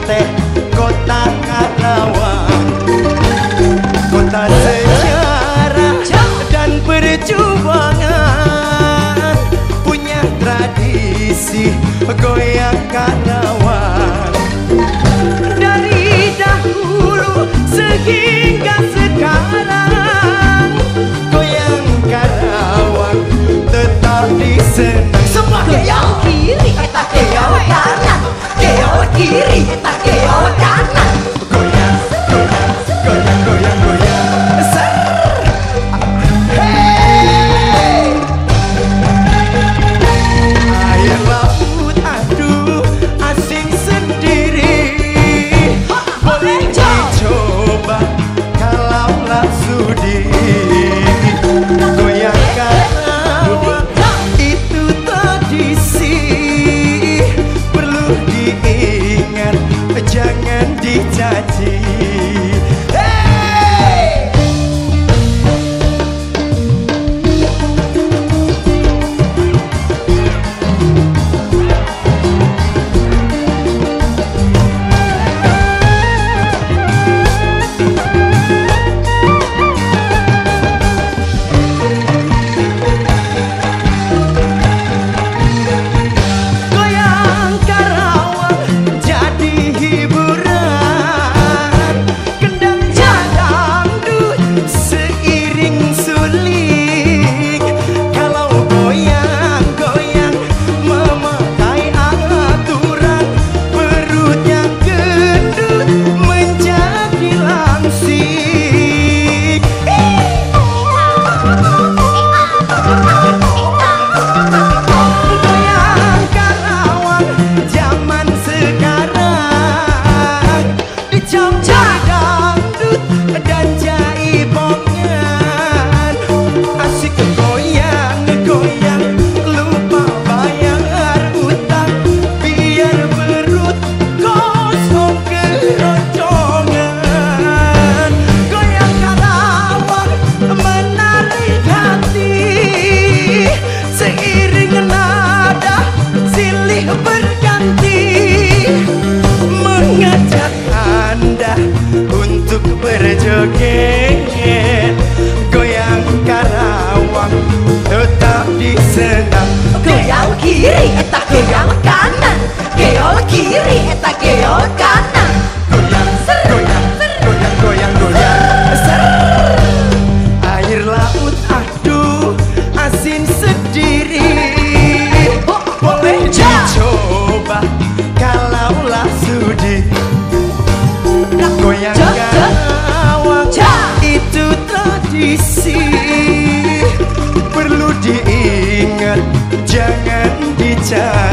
teh kota Karawang, kota sejarah dan perjuangan, punya tradisi goyang Karawang. Dari dahulu sehingga sekarang, goyang Karawang tetap disenang. Semua Keong kiri, eta keong kanan. Keong kiri, eta keong kanan. goyang, goyang, goyang, goyang, goyang. Ser. Hey! Air laut aduh asing sendiri, boleh dicoba kalaulah sudi. Goyang Karawang itu tradisi, perlu diingat, jangan dicaci. Hey! Goyang Karawang jadi hiburan, kendang dangdut seiring suling. Kalau goyang-goyang memakai aturan, perut yang gendut menjadi langsing. Goyang Karawang zaman sekarang, dicampur dangdut dan jaipongan. Asik goyang-goyang, lupa bayar utang, biar perut kosong keroncongan. Goyang Karawang menarik hati, seiring nada silih berganti, mengajak Anda untuk berjoget. Goyang Karawang tetap disenang. Keong kiri, eta keong kanan. Keong kiri, eta keong kanan. Goyang, goyang, goyang, goyang, goyang. Ser. Air laut aduh asin sendiri, boleh dicoba kalaulah sudi. Goyang Karawang itu tradisi, perlu diingat, jangan dicaci.